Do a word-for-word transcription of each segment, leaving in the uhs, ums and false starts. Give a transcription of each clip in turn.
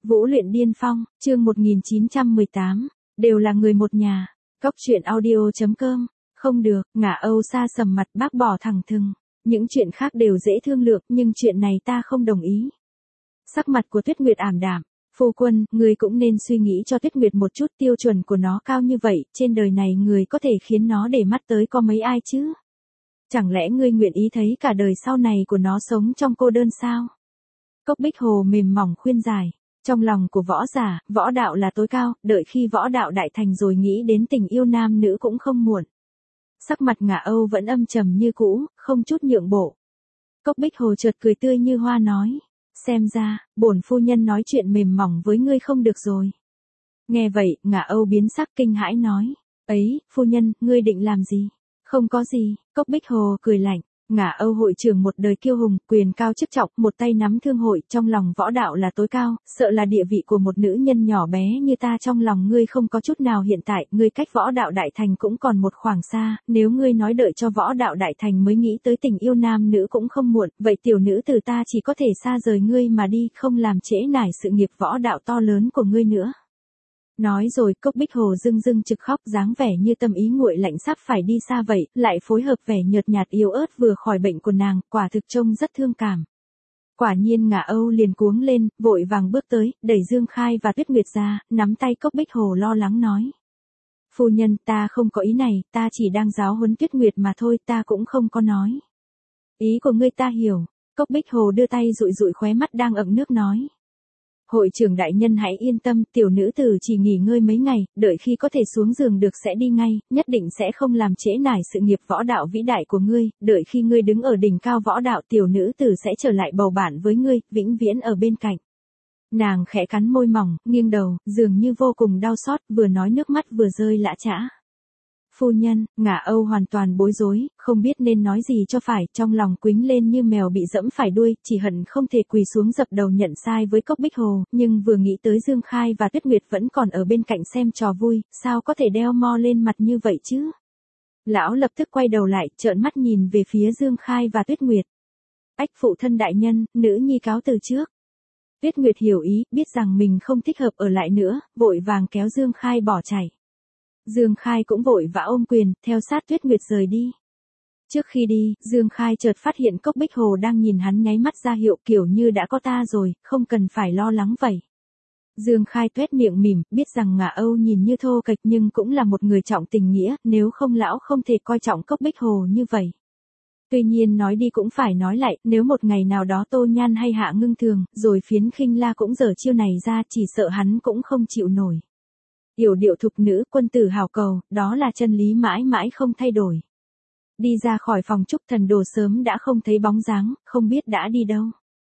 Vũ luyện điên phong, chương một nghìn chín trăm mười tám, đều là người một nhà. Cốc truyện audio chấm com, không được, ngả Âu xa sầm mặt bác bỏ thẳng thừng. Những chuyện khác đều dễ thương lượng, nhưng chuyện này ta không đồng ý. Sắc mặt của Tuyết Nguyệt ảm đạm, phu quân, người cũng nên suy nghĩ cho Tuyết Nguyệt một chút, tiêu chuẩn của nó cao như vậy, trên đời này người có thể khiến nó để mắt tới có mấy ai chứ? Chẳng lẽ ngươi nguyện ý thấy cả đời sau này của nó sống trong cô đơn sao? Cốc Bích Hồ mềm mỏng khuyên giải. Trong lòng của võ giả, võ đạo là tối cao, đợi khi võ đạo đại thành rồi nghĩ đến tình yêu nam nữ cũng không muộn. Sắc mặt ngả Âu vẫn âm trầm như cũ, không chút nhượng bộ. Cốc Bích Hồ chợt cười tươi như hoa nói, xem ra, bổn phu nhân nói chuyện mềm mỏng với ngươi không được rồi. Nghe vậy, ngả Âu biến sắc kinh hãi nói, ấy, phu nhân, ngươi định làm gì? Không có gì, Cốc Bích Hồ cười lạnh. Ngả Âu hội trưởng một đời kiêu hùng, quyền cao chức trọng, một tay nắm thương hội, trong lòng võ đạo là tối cao, sợ là địa vị của một nữ nhân nhỏ bé như ta trong lòng ngươi không có chút nào hiện tại, ngươi cách võ đạo đại thành cũng còn một khoảng xa, nếu ngươi nói đợi cho võ đạo đại thành mới nghĩ tới tình yêu nam nữ cũng không muộn, vậy tiểu nữ từ ta chỉ có thể xa rời ngươi mà đi, không làm trễ nải sự nghiệp võ đạo to lớn của ngươi nữa. Nói rồi Cốc Bích Hồ dưng dưng trực khóc dáng vẻ như tâm ý nguội lạnh sắp phải đi xa vậy, lại phối hợp vẻ nhợt nhạt yếu ớt vừa khỏi bệnh của nàng, quả thực trông rất thương cảm. Quả nhiên ngả Âu liền cuống lên, vội vàng bước tới, đẩy Dương Khai và Tuyết Nguyệt ra, nắm tay Cốc Bích Hồ lo lắng nói. Phu nhân, ta không có ý này, ta chỉ đang giáo huấn Tuyết Nguyệt mà thôi, ta cũng không có nói. Ý của ngươi ta hiểu, Cốc Bích Hồ đưa tay dụi dụi khóe mắt đang ậm nước nói. Hội trưởng đại nhân hãy yên tâm, tiểu nữ tử chỉ nghỉ ngơi mấy ngày, đợi khi có thể xuống giường được sẽ đi ngay, nhất định sẽ không làm trễ nải sự nghiệp võ đạo vĩ đại của ngươi, đợi khi ngươi đứng ở đỉnh cao võ đạo tiểu nữ tử sẽ trở lại bầu bạn với ngươi, vĩnh viễn ở bên cạnh. Nàng khẽ cắn môi mỏng, nghiêng đầu, dường như vô cùng đau xót, vừa nói nước mắt vừa rơi lã chã. Phu nhân, ngả Âu hoàn toàn bối rối, không biết nên nói gì cho phải, trong lòng quýnh lên như mèo bị dẫm phải đuôi, chỉ hận không thể quỳ xuống dập đầu nhận sai với Cốc Bích Hồ, nhưng vừa nghĩ tới Dương Khai và Tuyết Nguyệt vẫn còn ở bên cạnh xem trò vui, sao có thể đeo mo lên mặt như vậy chứ? Lão lập tức quay đầu lại, trợn mắt nhìn về phía Dương Khai và Tuyết Nguyệt. Ách phụ thân đại nhân, nữ nhi cáo từ trước. Tuyết Nguyệt hiểu ý, biết rằng mình không thích hợp ở lại nữa, vội vàng kéo Dương Khai bỏ chạy. Dương Khai cũng vội vã ôm quyền, theo sát Tuyết Nguyệt rời đi. Trước khi đi, Dương Khai chợt phát hiện Cốc Bích Hồ đang nhìn hắn nháy mắt ra hiệu kiểu như đã có ta rồi, không cần phải lo lắng vậy. Dương Khai tuét miệng mỉm, biết rằng ngả Âu nhìn như thô kệch nhưng cũng là một người trọng tình nghĩa, nếu không lão không thể coi trọng Cốc Bích Hồ như vậy. Tuy nhiên nói đi cũng phải nói lại, nếu một ngày nào đó Tô Nhan hay Hạ Ngưng Thường, rồi Phiến Khinh La cũng giở chiêu này ra, chỉ sợ hắn cũng không chịu nổi. Yểu điệu thục nữ, quân tử hảo cầu, đó là chân lý mãi mãi không thay đổi. Đi ra khỏi phòng Trúc Thần Đồ sớm đã không thấy bóng dáng, không biết đã đi đâu.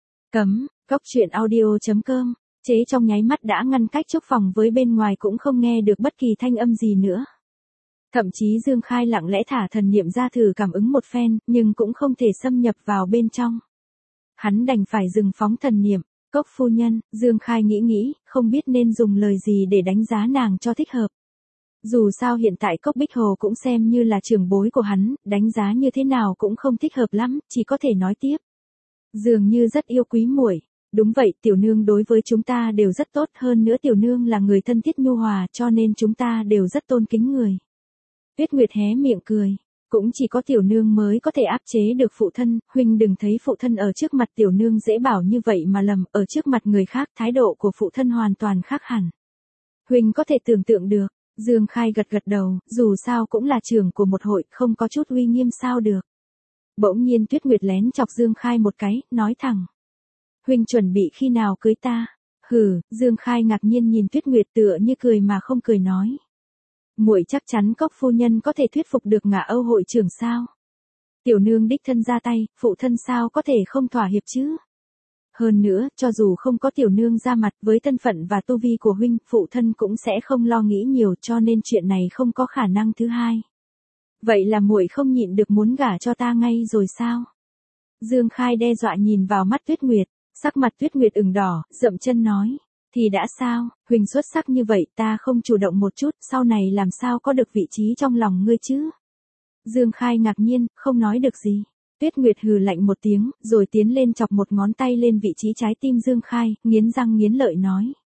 Cấm, cốc truyện audio chấm com, chế trong nháy mắt đã ngăn cách Trúc phòng với bên ngoài cũng không nghe được bất kỳ thanh âm gì nữa. Thậm chí Dương Khai lặng lẽ thả thần niệm ra thử cảm ứng một phen, nhưng cũng không thể xâm nhập vào bên trong. Hắn đành phải dừng phóng thần niệm. Cốc phu nhân, Dương Khai nghĩ nghĩ, không biết nên dùng lời gì để đánh giá nàng cho thích hợp. Dù sao hiện tại Cốc Bích Hồ cũng xem như là trưởng bối của hắn, đánh giá như thế nào cũng không thích hợp lắm, chỉ có thể nói tiếp. Dường như rất yêu quý muội. Đúng vậy, tiểu nương đối với chúng ta đều rất tốt, hơn nữa tiểu nương là người thân thiết nhu hòa cho nên chúng ta đều rất tôn kính người. Tuyết Nguyệt hé miệng cười. Cũng chỉ có tiểu nương mới có thể áp chế được phụ thân, huynh đừng thấy phụ thân ở trước mặt tiểu nương dễ bảo như vậy mà lầm, ở trước mặt người khác thái độ của phụ thân hoàn toàn khác hẳn. Huynh có thể tưởng tượng được, Dương Khai gật gật đầu, dù sao cũng là trưởng của một hội, không có chút uy nghiêm sao được. Bỗng nhiên Tuyết Nguyệt lén chọc Dương Khai một cái, nói thẳng. Huynh chuẩn bị khi nào cưới ta? Hừ, Dương Khai ngạc nhiên nhìn Tuyết Nguyệt tựa như cười mà không cười nói. Muội chắc chắn Cốc phu nhân có thể thuyết phục được ngả Âu hội trưởng sao? Tiểu nương đích thân ra tay, phụ thân sao có thể không thỏa hiệp chứ? Hơn nữa, cho dù không có tiểu nương ra mặt với thân phận và tu vi của huynh, phụ thân cũng sẽ không lo nghĩ nhiều cho nên chuyện này không có khả năng thứ hai. Vậy là muội không nhịn được muốn gả cho ta ngay rồi sao? Dương Khai đe dọa nhìn vào mắt Tuyết Nguyệt, sắc mặt Tuyết Nguyệt ửng đỏ, dậm chân nói. Thì đã sao, huynh xuất sắc như vậy ta không chủ động một chút, sau này làm sao có được vị trí trong lòng ngươi chứ? Dương Khai ngạc nhiên, không nói được gì. Tuyết Nguyệt hừ lạnh một tiếng, rồi tiến lên chọc một ngón tay lên vị trí trái tim Dương Khai, nghiến răng nghiến lợi nói.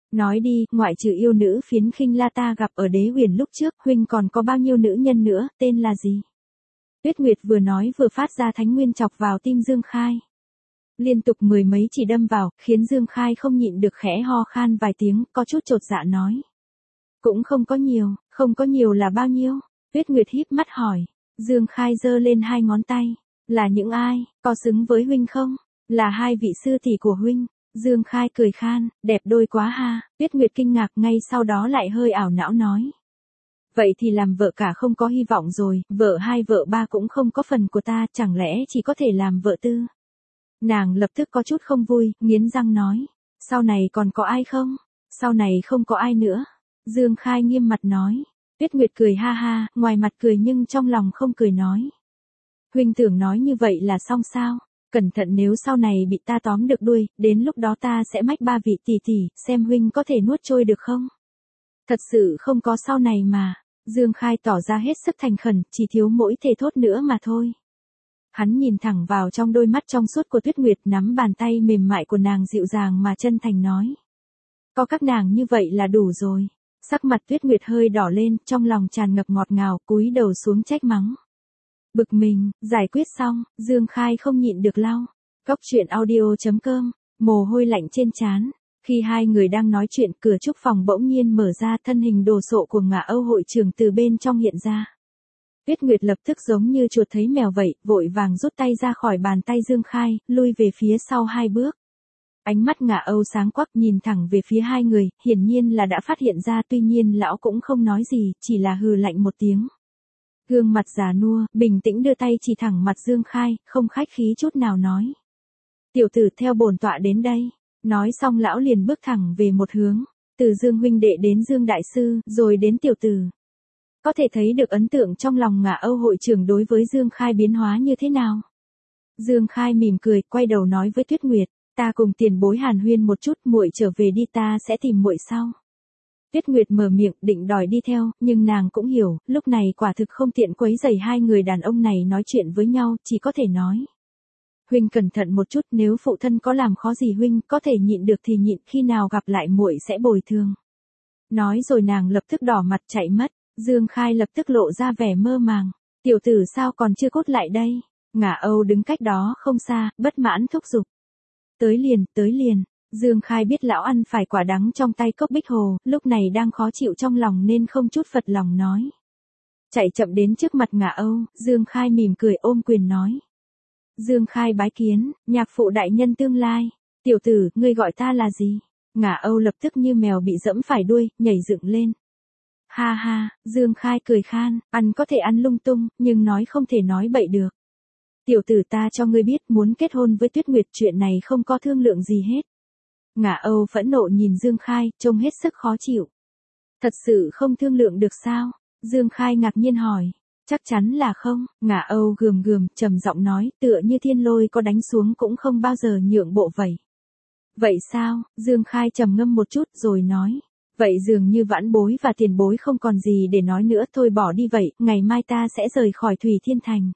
Nói đi, ngoại trừ yêu nữ phiến khinh la ta gặp ở đế huyền lúc trước, huynh còn có bao nhiêu nữ nhân nữa, tên là gì? Tuyết Nguyệt vừa nói vừa phát ra thánh nguyên chọc vào tim Dương Khai. Liên tục mười mấy chỉ đâm vào, khiến Dương Khai không nhịn được khẽ ho khan vài tiếng, có chút chột dạ nói. Cũng không có nhiều, không có nhiều là bao nhiêu? Tuyết Nguyệt híp mắt hỏi. Dương Khai giơ lên hai ngón tay. Là những ai, có xứng với huynh không? Là hai vị sư tỷ của huynh. Dương Khai cười khan, đẹp đôi quá ha. Tuyết Nguyệt kinh ngạc, ngay sau đó lại hơi ảo não nói. Vậy thì làm vợ cả không có hy vọng rồi, vợ hai vợ ba cũng không có phần của ta, chẳng lẽ chỉ có thể làm vợ tư? Nàng lập tức có chút không vui, nghiến răng nói. Sau này còn có ai không? Sau này không có ai nữa. Dương Khai nghiêm mặt nói. Tuyết Nguyệt cười ha ha, ngoài mặt cười nhưng trong lòng không cười nói. Huynh tưởng nói như vậy là xong sao? Cẩn thận nếu sau này bị ta tóm được đuôi, đến lúc đó ta sẽ mách ba vị tỷ tỷ, xem huynh có thể nuốt trôi được không? Thật sự không có sau này mà. Dương Khai tỏ ra hết sức thành khẩn, chỉ thiếu mỗi thề thốt nữa mà thôi. Hắn nhìn thẳng vào trong đôi mắt trong suốt của Tuyết Nguyệt, nắm bàn tay mềm mại của nàng dịu dàng mà chân thành nói. Có các nàng như vậy là đủ rồi. Sắc mặt Tuyết Nguyệt hơi đỏ lên, trong lòng tràn ngập ngọt ngào, cúi đầu xuống trách mắng. Bực mình, giải quyết xong, Dương Khai không nhịn được lau. Cóc truyện audio chấm com, mồ hôi lạnh trên trán. Khi hai người đang nói chuyện, cửa trúc phòng bỗng nhiên mở ra, thân hình đồ sộ của Ngạ Âu hội trưởng từ bên trong hiện ra. Tuyết Nguyệt lập tức giống như chuột thấy mèo vậy, vội vàng rút tay ra khỏi bàn tay Dương Khai, lui về phía sau hai bước. Ánh mắt Ngạ Âu sáng quắc nhìn thẳng về phía hai người, hiển nhiên là đã phát hiện ra, tuy nhiên lão cũng không nói gì, chỉ là hừ lạnh một tiếng. Gương mặt già nua, bình tĩnh đưa tay chỉ thẳng mặt Dương Khai, không khách khí chút nào nói. Tiểu tử theo bổn tọa đến đây. Nói xong lão liền bước thẳng về một hướng, từ Dương huynh đệ đến Dương đại sư, rồi đến tiểu tử. Có thể thấy được ấn tượng trong lòng Ngạ Âu hội trưởng đối với Dương Khai biến hóa như thế nào. Dương Khai mỉm cười, quay đầu nói với Tuyết Nguyệt, ta cùng tiền bối hàn huyên một chút, muội trở về đi, ta sẽ tìm muội sau. Tuyết Nguyệt mở miệng định đòi đi theo, nhưng nàng cũng hiểu, lúc này quả thực không tiện quấy rầy hai người đàn ông này nói chuyện với nhau, chỉ có thể nói. Huynh cẩn thận một chút, nếu phụ thân có làm khó gì huynh, có thể nhịn được thì nhịn, khi nào gặp lại muội sẽ bồi thường. Nói rồi nàng lập tức đỏ mặt chạy mất, Dương Khai lập tức lộ ra vẻ mơ màng. Tiểu tử sao còn chưa cút lại đây? Ngạ Âu đứng cách đó không xa, bất mãn thúc giục. Tới liền, tới liền. Dương Khai biết lão ăn phải quả đắng trong tay Cốc Bích Hồ, lúc này đang khó chịu trong lòng nên không chút phật lòng nói. Chạy chậm đến trước mặt Ngạ Âu, Dương Khai mỉm cười ôm quyền nói. Dương Khai bái kiến, nhạc phụ đại nhân tương lai. Tiểu tử, ngươi gọi ta là gì? Ngạ Âu lập tức như mèo bị dẫm phải đuôi, nhảy dựng lên. Ha ha, Dương Khai cười khan, ăn có thể ăn lung tung, nhưng nói không thể nói bậy được. Tiểu tử ta cho ngươi biết, muốn kết hôn với Tuyết Nguyệt, chuyện này không có thương lượng gì hết. Ngạ Âu phẫn nộ nhìn Dương Khai, trông hết sức khó chịu. Thật sự không thương lượng được sao? Dương Khai ngạc nhiên hỏi. Chắc chắn là không, Ngạ Âu gườm gườm, trầm giọng nói, tựa như thiên lôi có đánh xuống cũng không bao giờ nhượng bộ vậy. Vậy sao? Dương Khai trầm ngâm một chút rồi nói. Vậy dường như vãn bối và tiền bối không còn gì để nói nữa, thôi bỏ đi vậy, ngày mai ta sẽ rời khỏi Thủy Thiên Thành.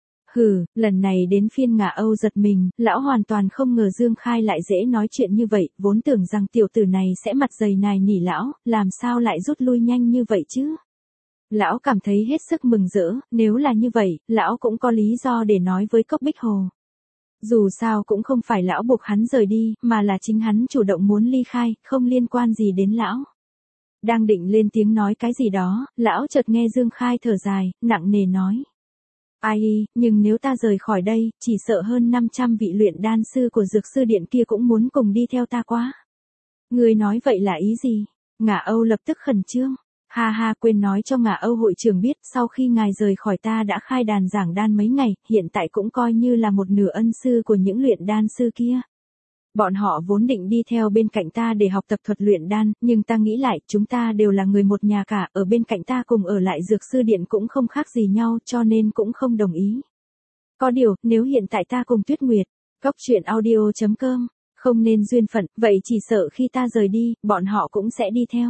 Hừ, lần này đến phiên Ngạ Âu giật mình, lão hoàn toàn không ngờ Dương Khai lại dễ nói chuyện như vậy, vốn tưởng rằng tiểu tử này sẽ mặt dày nài nỉ lão, làm sao lại rút lui nhanh như vậy chứ? Lão cảm thấy hết sức mừng rỡ, nếu là như vậy, lão cũng có lý do để nói với Cốc Bích Hồ. Dù sao cũng không phải lão buộc hắn rời đi, mà là chính hắn chủ động muốn ly khai, không liên quan gì đến lão. Đang định lên tiếng nói cái gì đó, lão chợt nghe Dương Khai thở dài, nặng nề nói. Ai, nhưng nếu ta rời khỏi đây, chỉ sợ hơn năm trăm vị luyện đan sư của dược sư điện kia cũng muốn cùng đi theo ta quá. Người nói vậy là ý gì? Ngạ Âu lập tức khẩn trương. Ha ha, quên nói cho Ngạ Âu hội trưởng biết, sau khi ngài rời khỏi ta đã khai đàn giảng đan mấy ngày, hiện tại cũng coi như là một nửa ân sư của những luyện đan sư kia. Bọn họ vốn định đi theo bên cạnh ta để học tập thuật luyện đan, nhưng ta nghĩ lại, chúng ta đều là người một nhà cả, ở bên cạnh ta cùng ở lại dược sư điện cũng không khác gì nhau, cho nên cũng không đồng ý. Có điều, nếu hiện tại ta cùng Tuyết Nguyệt, cóc truyện audio chấm com, không nên duyên phận, vậy chỉ sợ khi ta rời đi, bọn họ cũng sẽ đi theo.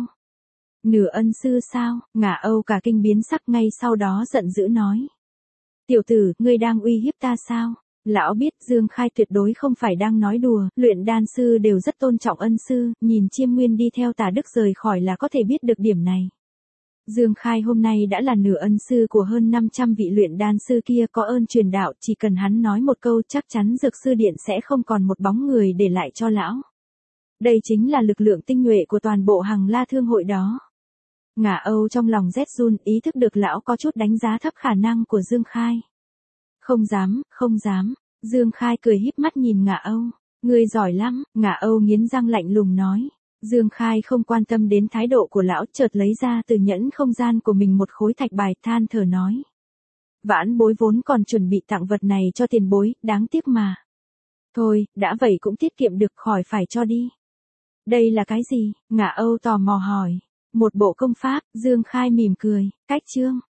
Nửa ân sư sao? Ngạ Âu cả kinh biến sắc, ngay sau đó giận dữ nói. Tiểu tử, ngươi đang uy hiếp ta sao? Lão biết Dương Khai tuyệt đối không phải đang nói đùa, luyện đan sư đều rất tôn trọng ân sư, nhìn Chiêm Nguyên đi theo Tả Đức rời khỏi là có thể biết được điểm này. Dương Khai hôm nay đã là nửa ân sư của hơn năm trăm vị luyện đan sư kia, có ơn truyền đạo, chỉ cần hắn nói một câu chắc chắn Dược Sư Điện sẽ không còn một bóng người để lại cho lão. Đây chính là lực lượng tinh nhuệ của toàn bộ Hằng La Thương hội đó. Ngả Âu trong lòng rét run, ý thức được lão có chút đánh giá thấp khả năng của Dương Khai. Không dám, không dám. Dương Khai cười híp mắt nhìn Ngả Âu. Ngươi giỏi lắm, Ngả Âu nghiến răng lạnh lùng nói. Dương Khai không quan tâm đến thái độ của lão, chợt lấy ra từ nhẫn không gian của mình một khối thạch bài, than thở nói. Vãn bối vốn còn chuẩn bị tặng vật này cho tiền bối, đáng tiếc mà. Thôi, đã vậy cũng tiết kiệm được, khỏi phải cho đi. Đây là cái gì? Ngả Âu tò mò hỏi. Một bộ công pháp. Dương Khai mỉm cười. Cách chương.